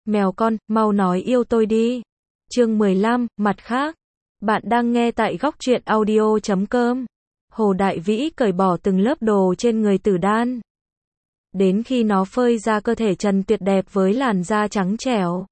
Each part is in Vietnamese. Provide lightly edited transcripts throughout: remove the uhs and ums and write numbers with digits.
Mèo con, mau nói yêu tôi đi. Chương 15, mặt khác. Bạn đang nghe tại góc truyện audio.com. Hồ Đại Vĩ cởi bỏ từng lớp đồ trên người Tử Đan. Đến khi nó phơi ra cơ thể trần tuyệt đẹp với làn da trắng trẻo.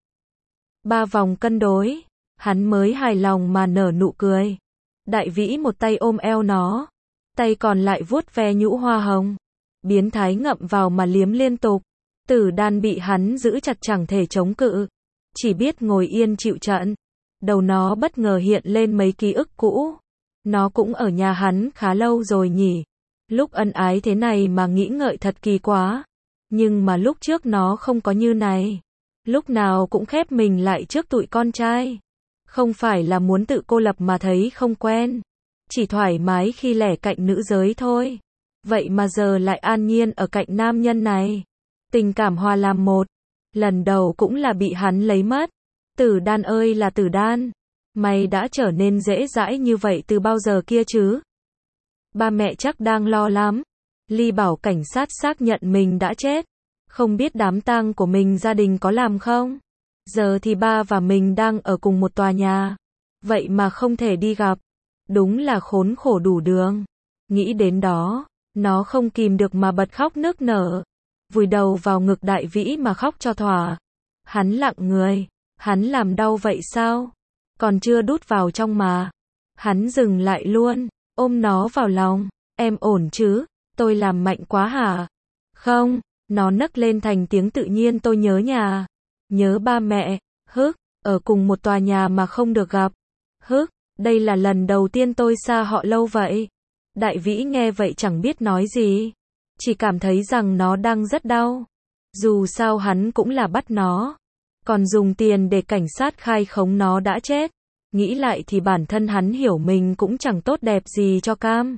3 vòng cân đối, hắn mới hài lòng mà nở nụ cười. Đại Vĩ một tay ôm eo nó, tay còn lại vuốt ve nhũ hoa hồng. Biến thái ngậm vào mà liếm liên tục. Tử Đan bị hắn giữ chặt chẳng thể chống cự, chỉ biết ngồi yên chịu trận. Đầu nó bất ngờ hiện lên mấy ký ức cũ. Nó cũng ở nhà hắn khá lâu rồi nhỉ. Lúc ân ái thế này mà nghĩ ngợi thật kỳ quá. Nhưng mà lúc trước nó không có như này. Lúc nào cũng khép mình lại trước tụi con trai. Không phải là muốn tự cô lập mà thấy không quen. Chỉ thoải mái khi lẻ cạnh nữ giới thôi. Vậy mà giờ lại an nhiên ở cạnh nam nhân này. Tình cảm hòa làm một. Lần đầu cũng là bị hắn lấy mất. Tử Đan ơi là Tử Đan. Mày đã trở nên dễ dãi như vậy từ bao giờ kia chứ? Ba mẹ chắc đang lo lắm. Ly bảo cảnh sát xác nhận mình đã chết. Không biết đám tang của mình gia đình có làm không? Giờ thì ba và mình đang ở cùng một tòa nhà. Vậy mà không thể đi gặp. Đúng là khốn khổ đủ đường. Nghĩ đến đó, nó không kìm được mà bật khóc nức nở. Vùi đầu vào ngực Đại Vĩ mà khóc cho thỏa. Hắn lặng người. Hắn làm đau vậy sao? Còn chưa đút vào trong mà. Hắn dừng lại luôn, ôm nó vào lòng. Em ổn chứ? Tôi làm mạnh quá hả? Không, nó nấc lên thành tiếng tự nhiên, tôi nhớ nhà. Nhớ ba mẹ, hức, ở cùng một tòa nhà mà không được gặp. Hức, đây là lần đầu tiên tôi xa họ lâu vậy. Đại Vĩ nghe vậy chẳng biết nói gì. Chỉ cảm thấy rằng nó đang rất đau. Dù sao hắn cũng là bắt nó. Còn dùng tiền để cảnh sát khai khống nó đã chết. Nghĩ lại thì bản thân hắn hiểu mình cũng chẳng tốt đẹp gì cho cam.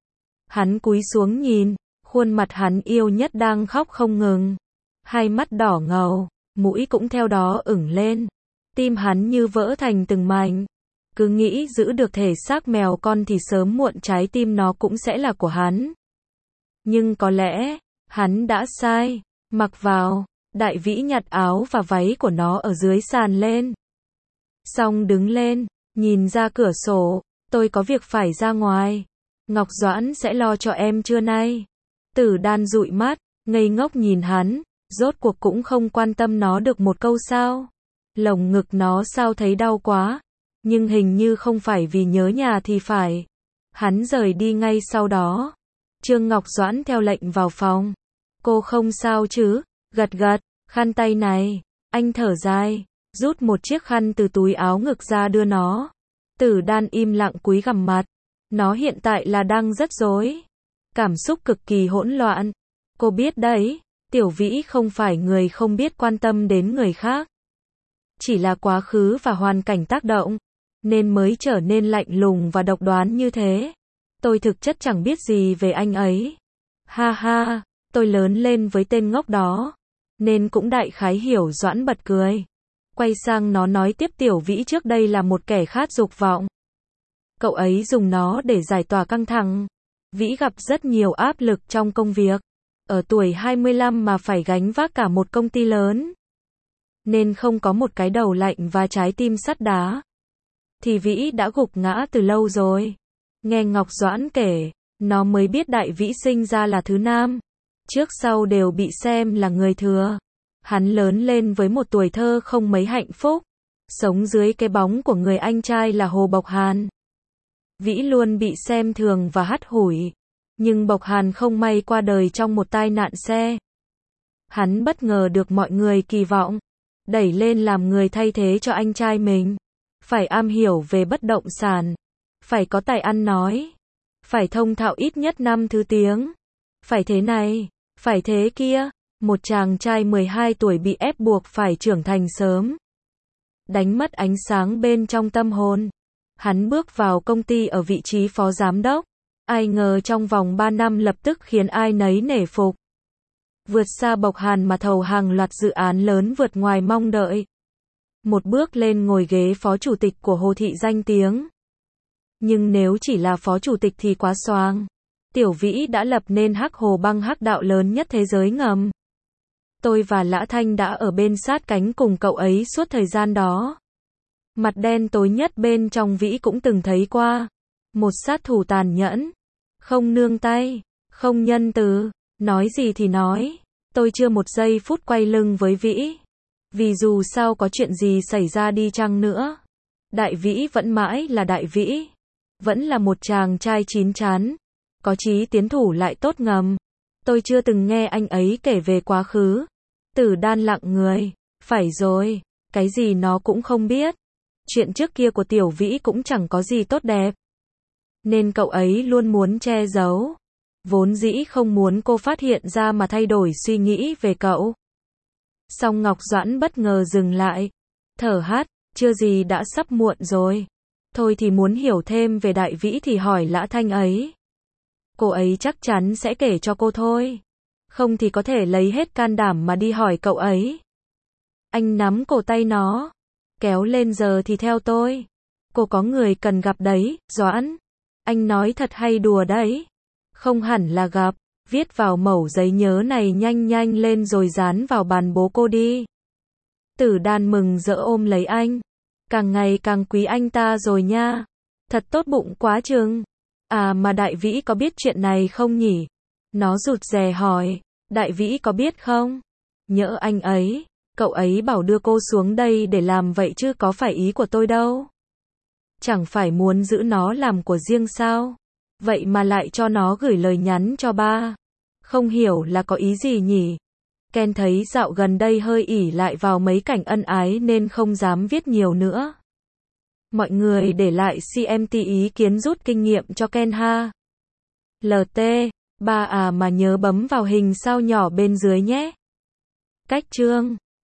Hắn cúi xuống nhìn, khuôn mặt hắn yêu nhất đang khóc không ngừng. Hai mắt đỏ ngầu, mũi cũng theo đó ửng lên. Tim hắn như vỡ thành từng mảnh. Cứ nghĩ giữ được thể xác mèo con thì sớm muộn trái tim nó cũng sẽ là của hắn. Nhưng có lẽ, hắn đã sai. Mặc vào. Đại Vĩ nhặt áo và váy của nó ở dưới sàn lên. Xong đứng lên, nhìn ra cửa sổ, tôi có việc phải ra ngoài. Ngọc Doãn sẽ lo cho em trưa nay. Tử Đan dụi mắt, ngây ngốc nhìn hắn, rốt cuộc cũng không quan tâm nó được một câu sao. Lồng ngực nó sao thấy đau quá, nhưng hình như không phải vì nhớ nhà thì phải. Hắn rời đi ngay sau đó. Trương Ngọc Doãn theo lệnh vào phòng. Cô không sao chứ? Gật gật, khăn tay này. Anh thở dài, rút một chiếc khăn từ túi áo ngực ra đưa nó. Tử Đan im lặng cúi gằm mặt. Nó hiện tại là đang rất rối. Cảm xúc cực kỳ hỗn loạn. Cô biết đấy, Tiểu Vĩ không phải người không biết quan tâm đến người khác. Chỉ là quá khứ và hoàn cảnh tác động, nên mới trở nên lạnh lùng và độc đoán như thế. Tôi thực chất chẳng biết gì về anh ấy. Ha ha, tôi lớn lên với tên ngốc đó. Nên cũng đại khái hiểu. Doãn bật cười. Quay sang nó nói tiếp, Tiểu Vĩ trước đây là một kẻ khát dục vọng. Cậu ấy dùng nó để giải tỏa căng thẳng. Vĩ gặp rất nhiều áp lực trong công việc. Ở tuổi 25 mà phải gánh vác cả một công ty lớn. Nên không có một cái đầu lạnh và trái tim sắt đá. Thì Vĩ đã gục ngã từ lâu rồi. Nghe Ngọc Doãn kể, nó mới biết Đại Vĩ sinh ra là thứ nam. Trước sau đều bị xem là người thừa. Hắn lớn lên với một tuổi thơ không mấy hạnh phúc. Sống dưới cái bóng của người anh trai là Hồ Bộc Hàn. Vĩ luôn bị xem thường và hắt hủi. Nhưng Bộc Hàn không may qua đời trong một tai nạn xe. Hắn bất ngờ được mọi người kỳ vọng. Đẩy lên làm người thay thế cho anh trai mình. Phải am hiểu về bất động sản. Phải có tài ăn nói. Phải thông thạo ít nhất 5 thứ tiếng. Phải thế này, phải thế kia. Một chàng trai 12 tuổi bị ép buộc phải trưởng thành sớm. Đánh mất ánh sáng bên trong tâm hồn. Hắn bước vào công ty ở vị trí phó giám đốc. Ai ngờ trong vòng 3 năm lập tức khiến ai nấy nể phục. Vượt xa Bộc Hàn mà thầu hàng loạt dự án lớn vượt ngoài mong đợi. Một bước lên ngồi ghế phó chủ tịch của Hồ Thị danh tiếng. Nhưng nếu chỉ là phó chủ tịch thì quá xoàng. Tiểu Vĩ đã lập nên Hắc Hồ Băng Hắc Đạo lớn nhất thế giới ngầm. Tôi và Lã Thanh đã ở bên sát cánh cùng cậu ấy suốt thời gian đó. Mặt đen tối nhất bên trong Vĩ cũng từng thấy qua. Một sát thủ tàn nhẫn, không nương tay, không nhân từ, nói gì thì nói. Tôi chưa một giây phút quay lưng với Vĩ. Vì dù sao có chuyện gì xảy ra đi chăng nữa, Đại Vĩ vẫn mãi là Đại Vĩ. Vẫn là một chàng trai chín chắn, có chí tiến thủ lại tốt ngầm. Tôi chưa từng nghe anh ấy kể về quá khứ. Tử Đan lặng người. Phải rồi, cái gì nó cũng không biết. Chuyện trước kia của Tiểu Vĩ cũng chẳng có gì tốt đẹp. Nên cậu ấy luôn muốn che giấu. Vốn dĩ không muốn cô phát hiện ra mà thay đổi suy nghĩ về cậu. Song Ngọc Doãn bất ngờ dừng lại. Thở hắt, chưa gì đã sắp muộn rồi. Thôi thì muốn hiểu thêm về Đại Vĩ thì hỏi Lã Thanh ấy. Cô ấy chắc chắn sẽ kể cho cô thôi. Không thì có thể lấy hết can đảm mà đi hỏi cậu ấy. Anh nắm cổ tay nó. Kéo lên giờ thì theo tôi. Cô có người cần gặp đấy, Doãn. Anh nói thật hay đùa đấy? Không hẳn là gặp. Viết vào mẩu giấy nhớ này nhanh nhanh lên rồi dán vào bàn bố cô đi. Tử Đan mừng rỡ ôm lấy anh. Càng ngày càng quý anh ta rồi nha. Thật tốt bụng quá chừng. À mà Đại Vĩ có biết chuyện này không nhỉ? Nó rụt rè hỏi. Đại Vĩ có biết không? Nhỡ anh ấy. Cậu ấy bảo đưa cô xuống đây để làm vậy chứ có phải ý của tôi đâu. Chẳng phải muốn giữ nó làm của riêng sao? Vậy mà lại cho nó gửi lời nhắn cho ba. Không hiểu là có ý gì nhỉ? Ken thấy dạo gần đây hơi ỷ lại vào mấy cảnh ân ái nên không dám viết nhiều nữa. Mọi người để lại CMT ý kiến rút kinh nghiệm cho Ken ha. LT, ba à mà nhớ bấm vào hình sao nhỏ bên dưới nhé. Cách chương